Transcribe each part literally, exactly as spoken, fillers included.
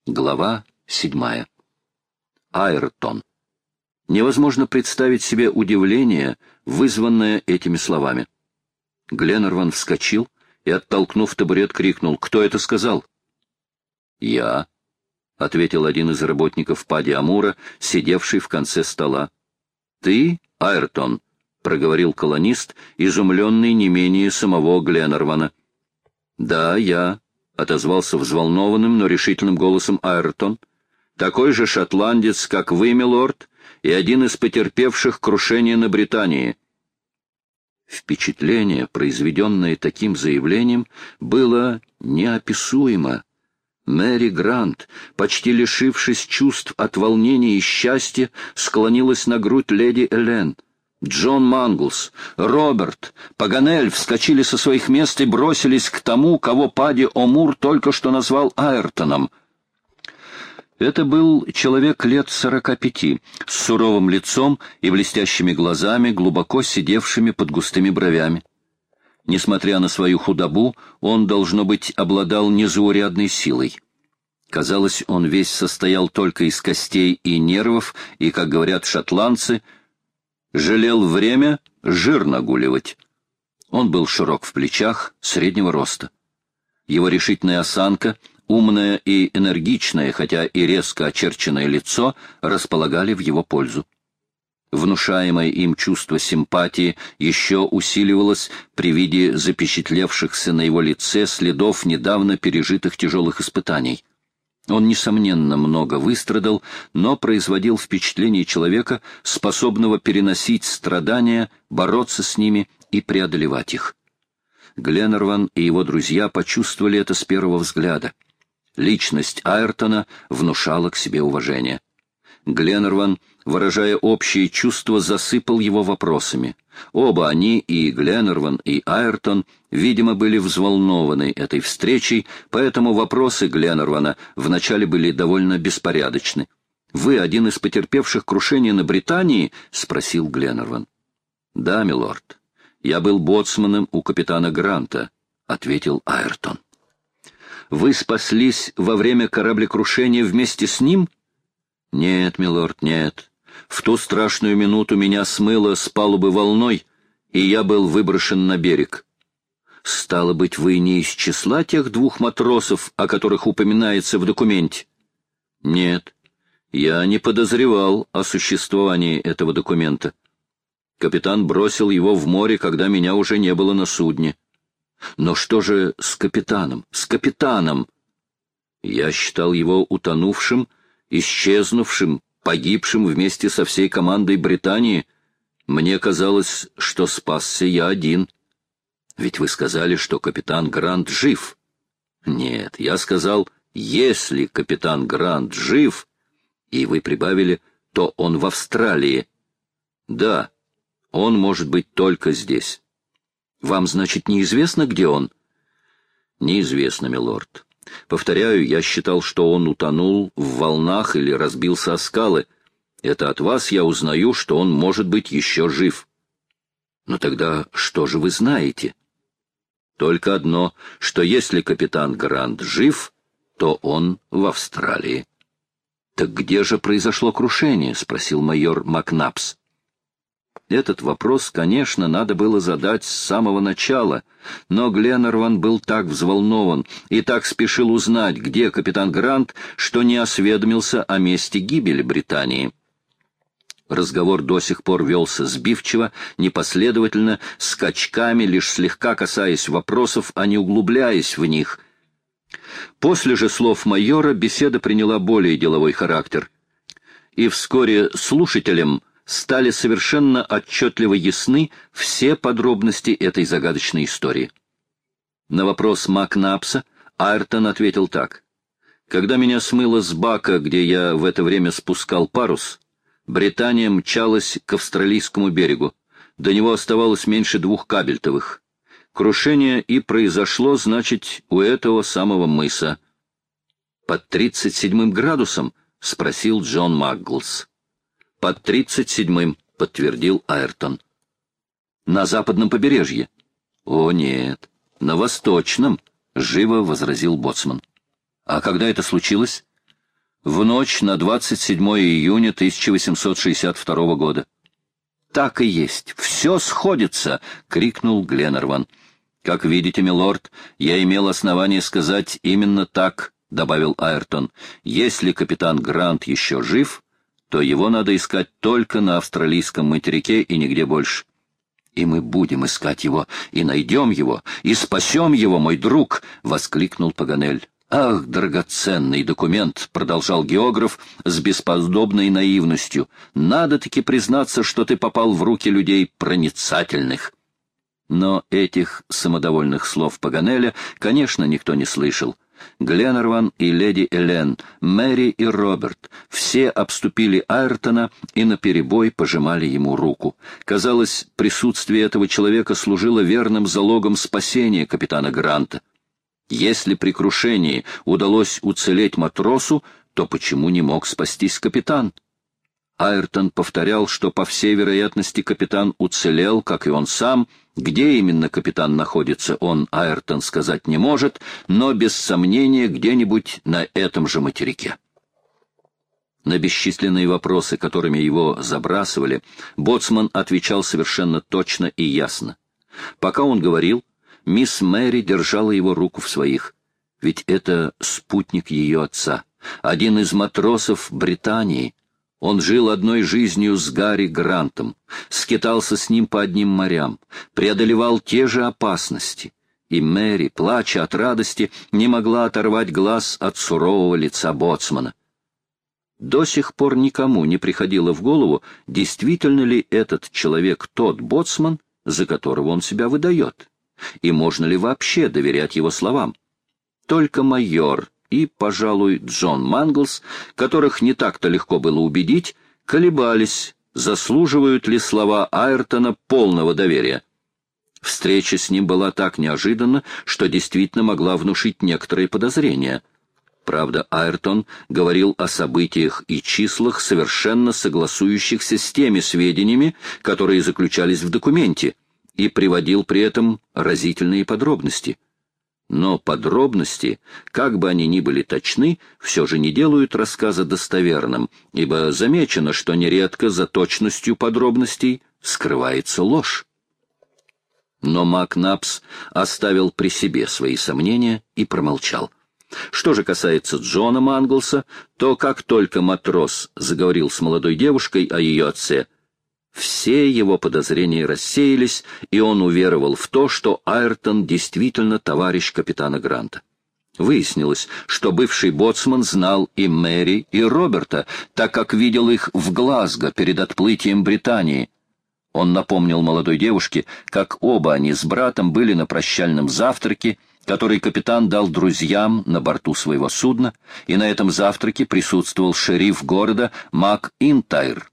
Глава седьмая. Айртон. Невозможно представить себе удивление, вызванное этими словами. Гленнерван вскочил и, оттолкнув табурет, крикнул: «Кто это сказал?» «Я», — ответил один из работников Пади Амура, сидевший в конце стола. «Ты, Айртон», — проговорил колонист, изумленный не менее самого Гленнервана. «Да, я», — отозвался взволнованным, но решительным голосом Айртон, — «такой же шотландец, как вы, милорд, и один из потерпевших крушение на Британии». Впечатление, произведенное таким заявлением, было неописуемо. Мэри Грант, почти лишившись чувств от волнения и счастья, склонилась на грудь леди Элен. Джон Манглс, Роберт, Паганель вскочили со своих мест и бросились к тому, кого Пади Омур только что назвал Айртоном. Это был человек лет сорока пяти, с суровым лицом и блестящими глазами, глубоко сидевшими под густыми бровями. Несмотря на свою худобу, он, должно быть, обладал незаурядной силой. Казалось, он весь состоял только из костей и нервов, и, как говорят шотландцы, жалел время жир нагуливать. Он был широк в плечах, среднего роста. Его решительная осанка, умное и энергичное, хотя и резко очерченное лицо располагали в его пользу. Внушаемое им чувство симпатии еще усиливалось при виде запечатлевшихся на его лице следов недавно пережитых тяжелых испытаний. Он, несомненно, много выстрадал, но производил впечатление человека, способного переносить страдания, бороться с ними и преодолевать их. Гленнерван и его друзья почувствовали это с первого взгляда. Личность Айртона внушала к себе уважение. Гленнерван, выражая общие чувства, засыпал его вопросами. Оба они, и Гленнерван, и Айртон, видимо, были взволнованы этой встречей, поэтому вопросы Гленнервана вначале были довольно беспорядочны. «Вы один из потерпевших крушение на Британии?» — спросил Гленнерван. «Да, милорд. Я был боцманом у капитана Гранта», — ответил Айртон. «Вы спаслись во время кораблекрушения вместе с ним?» «Нет, милорд, нет. В ту страшную минуту меня смыло с палубы волной, и я был выброшен на берег». «Стало быть, вы не из числа тех двух матросов, о которых упоминается в документе?» «Нет, я не подозревал о существовании этого документа. Капитан бросил его в море, когда меня уже не было на судне». «Но что же с капитаном? С капитаном?» «Я считал его утонувшим, исчезнувшим, погибшим вместе со всей командой Британии. Мне казалось, что спасся я один». «Ведь вы сказали, что капитан Грант жив». «Нет, я сказал, если капитан Грант жив, и вы прибавили, то он в Австралии». «Да, он может быть только здесь». «Вам, значит, неизвестно, где он?» «Неизвестно, милорд. Повторяю, я считал, что он утонул в волнах или разбился о скалы. Это от вас я узнаю, что он может быть еще жив». «Но тогда что же вы знаете?» «Только одно, что если капитан Грант жив, то он в Австралии». «Так где же произошло крушение?» — спросил майор Макнапс. Этот вопрос, конечно, надо было задать с самого начала, но Гленнерван был так взволнован и так спешил узнать, где капитан Грант, что не осведомился о месте гибели Британии. Разговор до сих пор велся сбивчиво, непоследовательно, скачками, лишь слегка касаясь вопросов, а не углубляясь в них. После же слов майора беседа приняла более деловой характер, и вскоре слушателям стали совершенно отчетливо ясны все подробности этой загадочной истории. На вопрос Макнапса Айртон ответил так. «Когда меня смыло с бака, где я в это время спускал парус, Британия мчалась к австралийскому берегу. До него оставалось меньше двух кабельтовых. Крушение и произошло, значит, у этого самого мыса». «Под тридцать седьмым градусом?» — спросил Джон Макглс. «Под тридцать седьмым», — подтвердил Айртон. «На западном побережье?» «О, нет, на восточном», — живо возразил боцман. «А когда это случилось?» в ночь на двадцать седьмое июня тысяча восемьсот шестьдесят второго года. «Так и есть, все сходится!» — крикнул Гленнерван. «Как видите, милорд, я имел основание сказать именно так», — добавил Айртон. «Если капитан Грант еще жив, то его надо искать только на австралийском материке и нигде больше». «И мы будем искать его, и найдем его, и спасем его, мой друг!» — воскликнул Паганель. «Ах, драгоценный документ!» — продолжал географ с бесподобной наивностью. «Надо-таки признаться, что ты попал в руки людей проницательных». Но этих самодовольных слов Паганеля, конечно, никто не слышал. Гленнерван и леди Элен, Мэри и Роберт — все обступили Айртона и наперебой пожимали ему руку. Казалось, присутствие этого человека служило верным залогом спасения капитана Гранта. Если при крушении удалось уцелеть матросу, то почему не мог спастись капитан? Айртон повторял, что, по всей вероятности, капитан уцелел, как и он сам. Где именно капитан находится, он, Айртон, сказать не может, но, без сомнения, где-нибудь на этом же материке. На бесчисленные вопросы, которыми его забрасывали, боцман отвечал совершенно точно и ясно. Пока он говорил, мисс Мэри держала его руку в своих, ведь это спутник ее отца, один из матросов Британии. Он жил одной жизнью с Гарри Грантом, скитался с ним по одним морям, преодолевал те же опасности, и Мэри, плача от радости, не могла оторвать глаз от сурового лица боцмана. До сих пор никому не приходило в голову, действительно ли этот человек тот боцман, за которого он себя выдает, и можно ли вообще доверять его словам. Только майор и, пожалуй, Джон Манглс, которых не так-то легко было убедить, колебались, заслуживают ли слова Айртона полного доверия. Встреча с ним была так неожиданна, что действительно могла внушить некоторые подозрения. Правда, Айртон говорил о событиях и числах, совершенно согласующихся с теми сведениями, которые заключались в документе, и приводил при этом разительные подробности. Но подробности, как бы они ни были точны, все же не делают рассказа достоверным, ибо замечено, что нередко за точностью подробностей скрывается ложь. Но Макнапс оставил при себе свои сомнения и промолчал. Что же касается Джона Манглса, то как только матрос заговорил с молодой девушкой о ее отце, все его подозрения рассеялись, и он уверовал в то, что Айртон действительно товарищ капитана Гранта. Выяснилось, что бывший боцман знал и Мэри, и Роберта, так как видел их в Глазго перед отплытием Британии. Он напомнил молодой девушке, как оба они с братом были на прощальном завтраке, который капитан дал друзьям на борту своего судна, и на этом завтраке присутствовал шериф города Мак Интайр.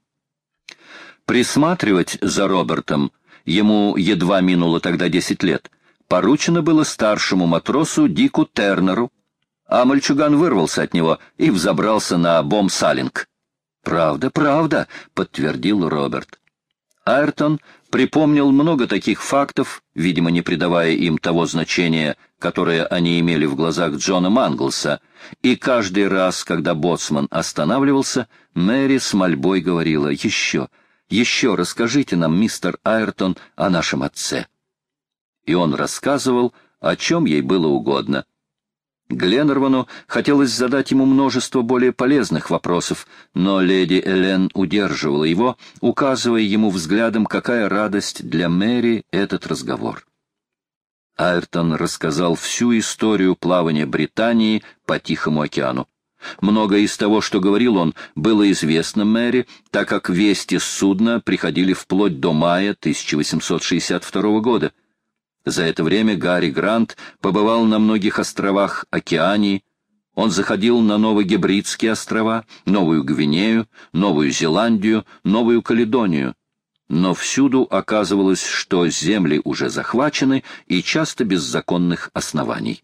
Присматривать за Робертом, ему едва минуло тогда десять лет, поручено было старшему матросу Дику Тернеру, а мальчуган вырвался от него и взобрался на бом-салинг. «Правда, правда», — подтвердил Роберт. Айртон припомнил много таких фактов, видимо, не придавая им того значения, которое они имели в глазах Джона Манглса, и каждый раз, когда боцман останавливался, Мэри с мольбой говорила: «Еще, еще расскажите нам, мистер Айртон, о нашем отце». И он рассказывал, о чем ей было угодно. Гленнервану хотелось задать ему множество более полезных вопросов, но леди Элен удерживала его, указывая ему взглядом, какая радость для Мэри этот разговор. Айртон рассказал всю историю плавания Британии по Тихому океану. Многое из того, что говорил он, было известно Мэри, так как вести с судна приходили вплоть до мая тысяча восемьсот шестьдесят второго года. За это время Гарри Грант побывал на многих островах Океании. Он заходил на Новогебридские острова, Новую Гвинею, Новую Зеландию, Новую Каледонию. Но всюду оказывалось, что земли уже захвачены и часто без законных оснований.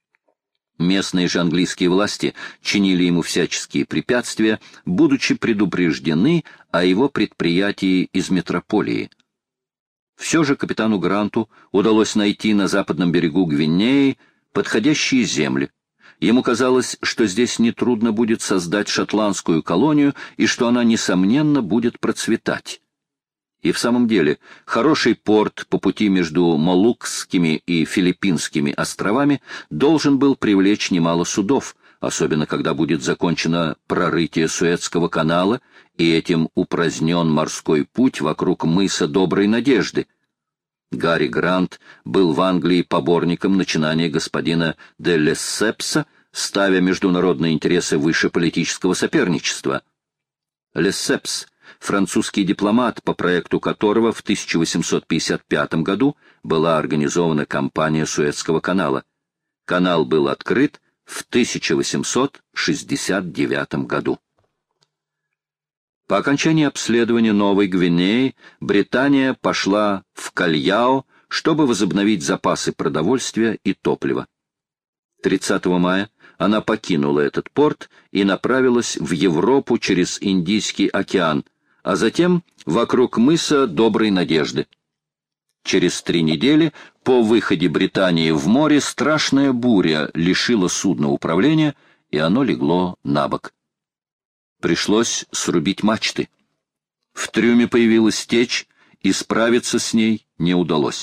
Местные же английские власти чинили ему всяческие препятствия, будучи предупреждены о его предприятии из метрополии. Все же капитану Гранту удалось найти на западном берегу Гвинеи подходящие земли, Ему казалось, что здесь нетрудно будет создать шотландскую колонию и что она, несомненно, будет процветать. И в самом деле, хороший порт по пути между Молукскими и Филиппинскими островами должен был привлечь немало судов, особенно когда будет закончено прорытие Суэцкого канала и этим упразднен морской путь вокруг мыса Доброй Надежды. Гарри Грант был в Англии поборником начинания господина де Лессепса, ставя международные интересы выше политического соперничества. Лессепс — французский дипломат, по проекту которого в тысяча восемьсот пятьдесят пятом году была организована кампания Суэцкого канала. Канал был открыт в тысяча восемьсот шестьдесят девятом году. По окончании обследования Новой Гвинеи Британия пошла в Кальяо, чтобы возобновить запасы продовольствия и топлива. тридцатого мая она покинула этот порт и направилась в Европу через Индийский океан, а затем вокруг мыса Доброй Надежды. Через три недели по выходе Британии в море страшная буря лишила судна управления, и оно легло на бок. Пришлось срубить мачты. В трюме появилась течь, и справиться с ней не удалось.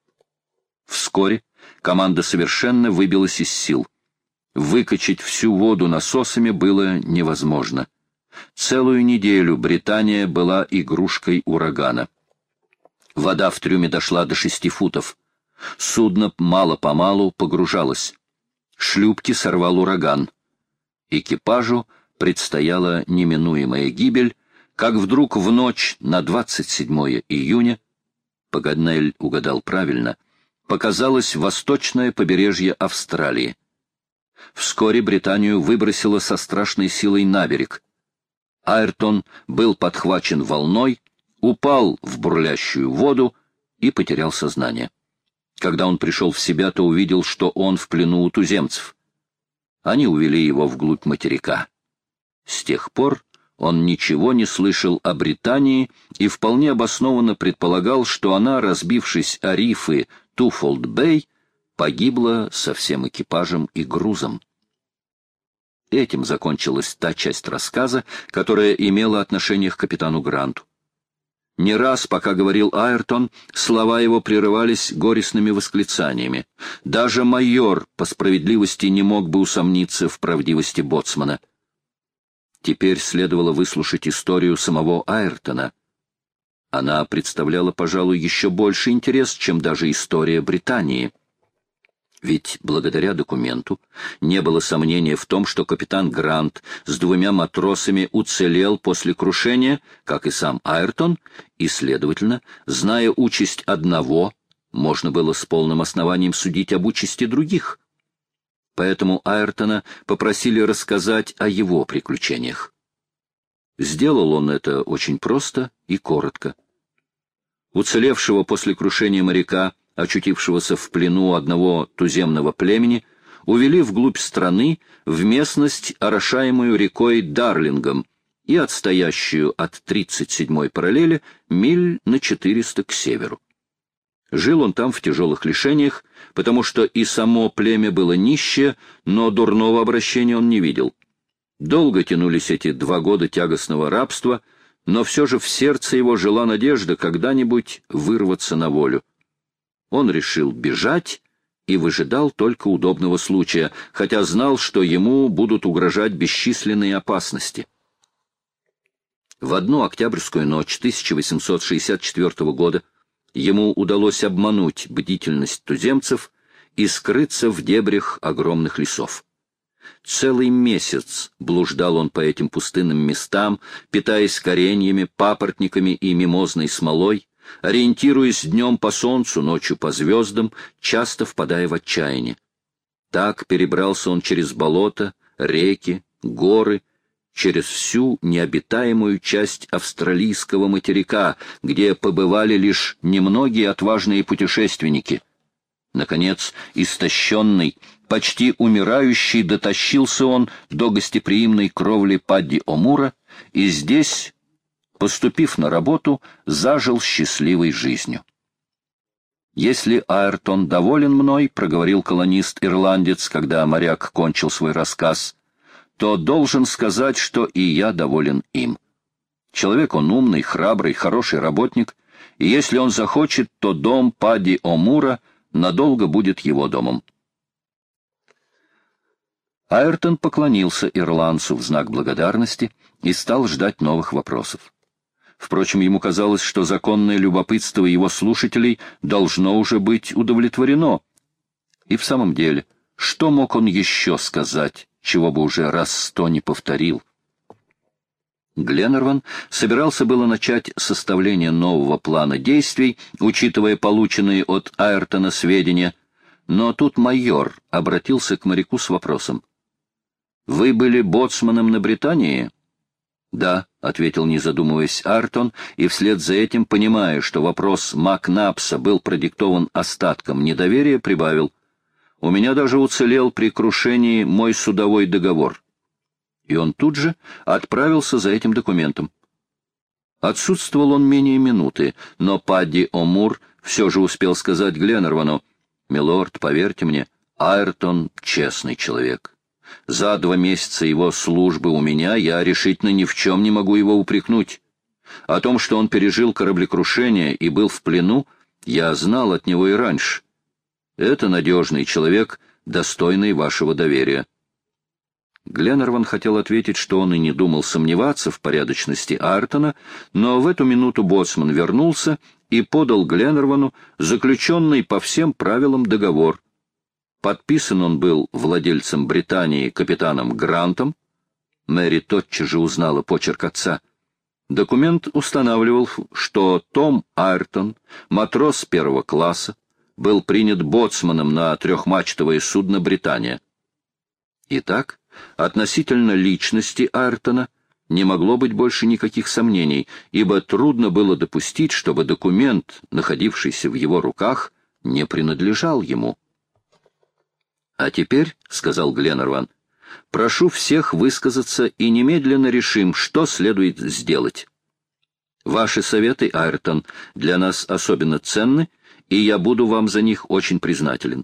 Вскоре команда совершенно выбилась из сил. Выкачать всю воду насосами было невозможно. Целую неделю Британия была игрушкой урагана. Вода в трюме дошла до шести футов. Судно мало-помалу погружалось. Шлюпки сорвал ураган. Экипажу предстояла неминуемая гибель, как вдруг в ночь на двадцать седьмое июня, Паганель угадал правильно, показалось восточное побережье Австралии. Вскоре Британию выбросило со страшной силой на берег. Айртон был подхвачен волной, упал в бурлящую воду и потерял сознание. Когда он пришел в себя, то увидел, что он в плену у туземцев. Они увели его вглубь материка. С тех пор он ничего не слышал о Британии и вполне обоснованно предполагал, что она, разбившись о рифы Туфолд-Бэй, погибла со всем экипажем и грузом. Этим закончилась та часть рассказа, которая имела отношение к капитану Гранту. Не раз, пока говорил Айртон, слова его прерывались горестными восклицаниями. Даже майор, по справедливости, не мог бы усомниться в правдивости боцмана. Теперь следовало выслушать историю самого Айртона. Она представляла, пожалуй, еще больше интерес, чем даже история Британии. Ведь благодаря документу не было сомнения в том, что капитан Грант с двумя матросами уцелел после крушения, как и сам Айртон, и, следовательно, зная участь одного, можно было с полным основанием судить об участи других. Поэтому Айртона попросили рассказать о его приключениях. Сделал он это очень просто и коротко. Уцелевшего после крушения моряка, очутившегося в плену одного туземного племени, увели вглубь страны, в местность, орошаемую рекой Дарлингом и отстоящую от тридцать седьмой параллели миль на четыреста к северу. Жил он там в тяжелых лишениях, потому что и само племя было нищее, но дурного обращения он не видел. Долго тянулись эти два года тягостного рабства, но все же в сердце его жила надежда когда-нибудь вырваться на волю. Он решил бежать и выжидал только удобного случая, хотя знал, что ему будут угрожать бесчисленные опасности. В одну октябрьскую ночь тысяча восемьсот шестьдесят четвёртого года ему удалось обмануть бдительность туземцев и скрыться в дебрях огромных лесов. Целый месяц блуждал он по этим пустынным местам, питаясь кореньями, папоротниками и мимозной смолой, ориентируясь днем по солнцу, ночью по звездам, часто впадая в отчаяние. Так перебрался он через болота, реки, горы, через всю необитаемую часть австралийского материка, где побывали лишь немногие отважные путешественники. Наконец, истощенный, почти умирающий, дотащился он до гостеприимной кровли Падди-Омура, и здесь, поступив на работу, зажил счастливой жизнью. «Если Айртон доволен мной, — проговорил колонист-ирландец, когда моряк кончил свой рассказ, — то должен сказать, что и я доволен им. Человек он умный, храбрый, хороший работник, и если он захочет, то дом Падди О'Мура надолго будет его домом». Айртон поклонился ирландцу в знак благодарности и стал ждать новых вопросов. Впрочем, ему казалось, что законное любопытство его слушателей должно уже быть удовлетворено. И в самом деле, что мог он еще сказать, чего бы уже раз сто не повторил? Гленнерван собирался было начать составление нового плана действий, учитывая полученные от Айртона сведения, но тут майор обратился к моряку с вопросом. «Вы были боцманом на Британии?» «Да», — ответил, не задумываясь, Айртон, и вслед за этим, понимая, что вопрос Макнапса был продиктован остатком недоверия, прибавил: «У меня даже уцелел при крушении мой судовой договор». И он тут же отправился за этим документом. Отсутствовал он менее минуты, но Падди О'Мур все же успел сказать Гленнервану: «Милорд, поверьте мне, Айртон — честный человек. За два месяца его службы у меня я решительно ни в чем не могу его упрекнуть. О том, что он пережил кораблекрушение и был в плену, я знал от него и раньше. Это надежный человек, достойный вашего доверия». Гленнерван хотел ответить, что он и не думал сомневаться в порядочности Айртона, но в эту минуту боцман вернулся и подал Гленнервану заключенный по всем правилам договор. Подписан он был владельцем Британии капитаном Грантом. Мэри тотчас же узнала почерк отца. Документ устанавливал, что Том Айртон, матрос первого класса, был принят боцманом на трехмачтовое судно «Британия». Итак, относительно личности Айртона не могло быть больше никаких сомнений, ибо трудно было допустить, чтобы документ, находившийся в его руках, не принадлежал ему. «А теперь, — сказал Гленнерван, — прошу всех высказаться и немедленно решим, что следует сделать. Ваши советы, Айртон, для нас особенно ценны, и я буду вам за них очень признателен».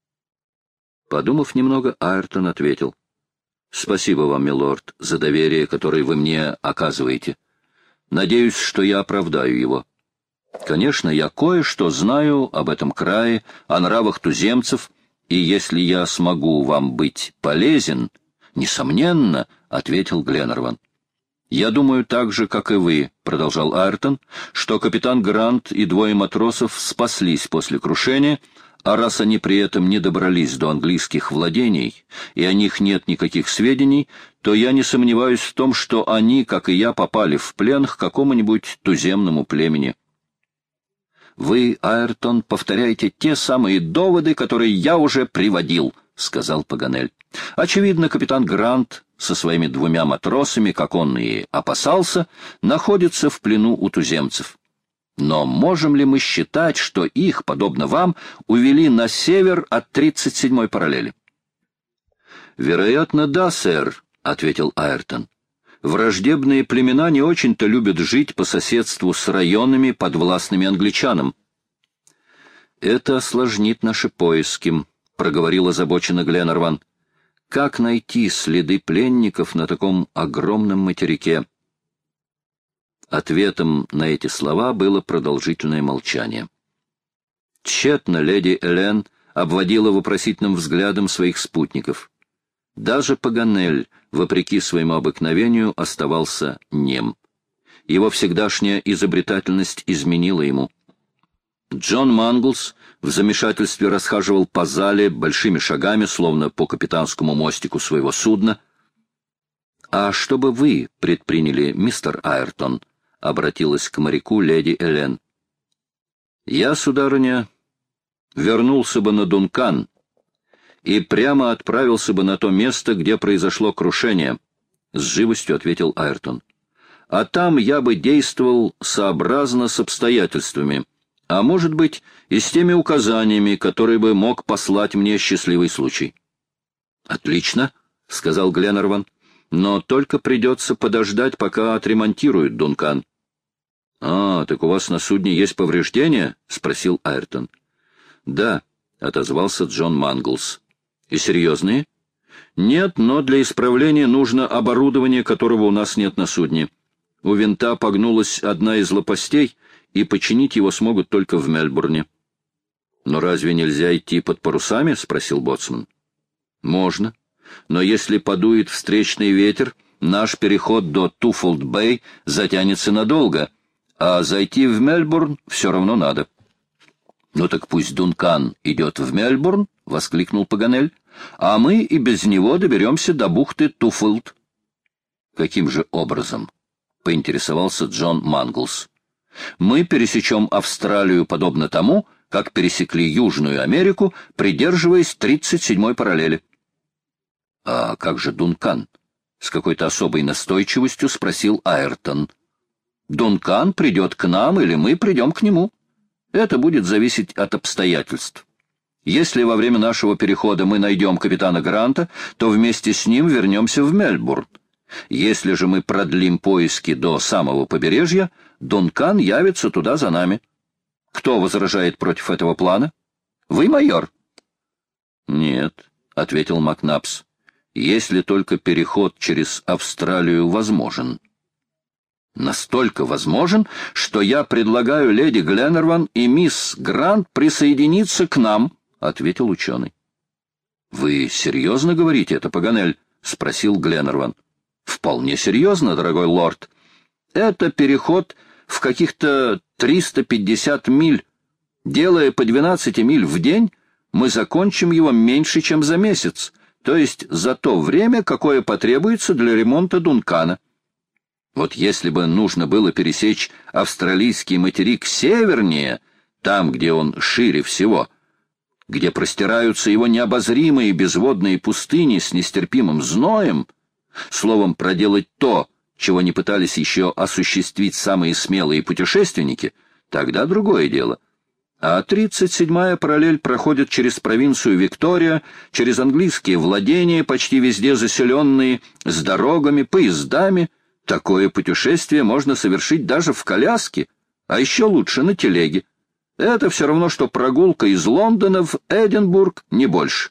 Подумав немного, Айртон ответил: «Спасибо вам, милорд, за доверие, которое вы мне оказываете. Надеюсь, что я оправдаю его. Конечно, я кое-что знаю об этом крае, о нравах туземцев, и если я смогу вам быть полезен, несомненно, — ответил Гленнерван. «Я думаю так же, как и вы, — продолжал Айртон, — что капитан Грант и двое матросов спаслись после крушения, а раз они при этом не добрались до английских владений, и о них нет никаких сведений, то я не сомневаюсь в том, что они, как и я, попали в плен к какому-нибудь туземному племени». «Вы, Айртон, повторяете те самые доводы, которые я уже приводил», — сказал Паганель. «Очевидно, капитан Грант со своими двумя матросами, как он и опасался, находится в плену у туземцев. Но можем ли мы считать, что их, подобно вам, увели на север от тридцать седьмой параллели?» «Вероятно, да, сэр», — ответил Айртон. «Враждебные племена не очень-то любят жить по соседству с районами, подвластными англичанам». «Это осложнит наши поиски», — проговорил озабоченно Гленнерван. «Как найти следы пленников на таком огромном материке?» Ответом на эти слова было продолжительное молчание. Тщетно леди Элен обводила вопросительным взглядом своих спутников. Даже Паганель, вопреки своему обыкновению, оставался нем. Его всегдашняя изобретательность изменила ему. Джон Манглс в замешательстве расхаживал по зале большими шагами, словно по капитанскому мостику своего судна. «А что бы вы предприняли, мистер Айртон?» — обратилась к моряку леди Элен. «Я, сударыня, вернулся бы на Дункан и прямо отправился бы на то место, где произошло крушение», — с живостью ответил Айртон. «А там я бы действовал сообразно с обстоятельствами, а может быть и с теми указаниями, которые бы мог послать мне счастливый случай». «Отлично», — сказал Гленнерван, — «но только придется подождать, пока отремонтируют Дункан». «А, так у вас на судне есть повреждения?» — спросил Айртон. «Да», — отозвался Джон Манглс. «И серьезные?» «Нет, но для исправления нужно оборудование, которого у нас нет на судне. У винта погнулась одна из лопастей, и починить его смогут только в Мельбурне». «Но разве нельзя идти под парусами?» — спросил боцман. «Можно. Но если подует встречный ветер, наш переход до Туффолд-Бэй затянется надолго, а зайти в Мельбурн все равно надо». «Ну так пусть Дункан идет в Мельбурн», — воскликнул Паганель, «а мы и без него доберемся до бухты Туффолд». «Каким же образом?» — поинтересовался Джон Манглс. «Мы пересечем Австралию подобно тому, как пересекли Южную Америку, придерживаясь тридцать седьмой параллели». «А как же Дункан?» — с какой-то особой настойчивостью спросил Айртон. «Дункан придет к нам, или мы придем к нему. Это будет зависеть от обстоятельств. Если во время нашего перехода мы найдем капитана Гранта, то вместе с ним вернемся в Мельбурн. Если же мы продлим поиски до самого побережья, Дункан явится туда за нами. Кто возражает против этого плана? Вы, майор?» «Нет», — ответил Макнапс, — «если только переход через Австралию возможен». «Настолько возможен, что я предлагаю леди Гленнерван и мисс Грант присоединиться к нам», — ответил ученый. «Вы серьезно говорите это, Паганель?» — спросил Гленнерван. «Вполне серьезно, дорогой лорд. Это переход в каких-то триста пятьдесят миль. Делая по двенадцать миль в день, мы закончим его меньше, чем за месяц, то есть за то время, какое потребуется для ремонта Дункана. Вот если бы нужно было пересечь австралийский материк севернее, там, где он шире всего, где простираются его необозримые безводные пустыни с нестерпимым зноем, словом, проделать то, чего не пытались еще осуществить самые смелые путешественники, тогда другое дело. А тридцать седьмая параллель проходит через провинцию Виктория, через английские владения, почти везде заселенные, с дорогами, поездами. Такое путешествие можно совершить даже в коляске, а еще лучше на телеге. Это все равно, что прогулка из Лондона в Эдинбург, не больше.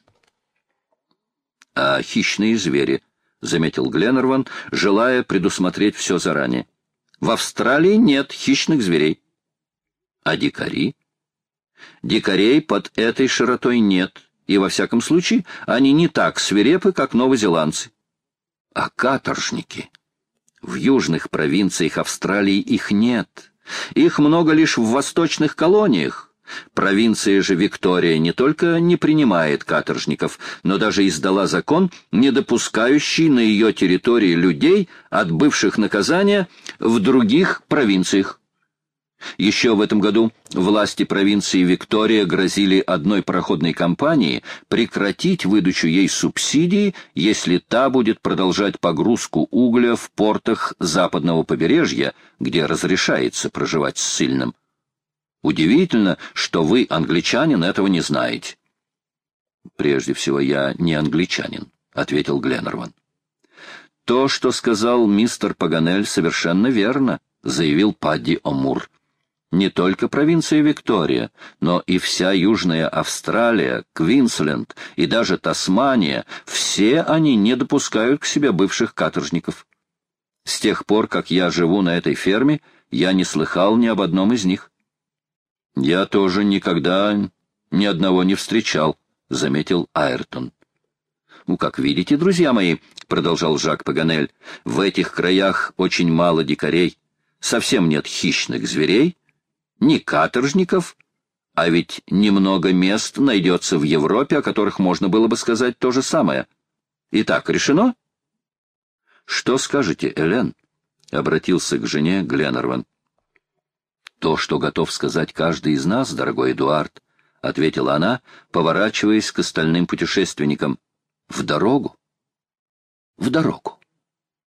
— А хищные звери, — заметил Гленнерван, желая предусмотреть все заранее. — В Австралии нет хищных зверей. — А дикари? — Дикарей под этой широтой нет, и, во всяком случае, они не так свирепы, как новозеландцы. — А каторжники? В южных провинциях Австралии их нет. Их много лишь в восточных колониях. Провинция же Виктория не только не принимает каторжников, но даже издала закон, не допускающий на ее территории людей, отбывших наказание в других провинциях. Еще в этом году власти провинции Виктория грозили одной пароходной компании прекратить выдачу ей субсидии, если та будет продолжать погрузку угля в портах западного побережья, где разрешается проживать ссыльным. Удивительно, что вы, англичанин, этого не знаете. «Прежде всего, я не англичанин», — ответил Гленнерван. «То, что сказал мистер Паганель, совершенно верно», — заявил Падди О'Мур. «Не только провинция Виктория, но и вся Южная Австралия, Квинсленд и даже Тасмания, все они не допускают к себе бывших каторжников. С тех пор, как я живу на этой ферме, я не слыхал ни об одном из них». «Я тоже никогда ни одного не встречал», — заметил Айртон. «Ну, как видите, друзья мои», — продолжал Жак Паганель, — «в этих краях очень мало дикарей, совсем нет хищных зверей, ни каторжников, а ведь немного мест найдется в Европе, о которых можно было бы сказать то же самое. Итак, решено?» «Что скажете, Элен?» — обратился к жене Гленнерван. «То, что готов сказать каждый из нас, дорогой Эдуард», — ответила она, поворачиваясь к остальным путешественникам. «В дорогу! В дорогу!»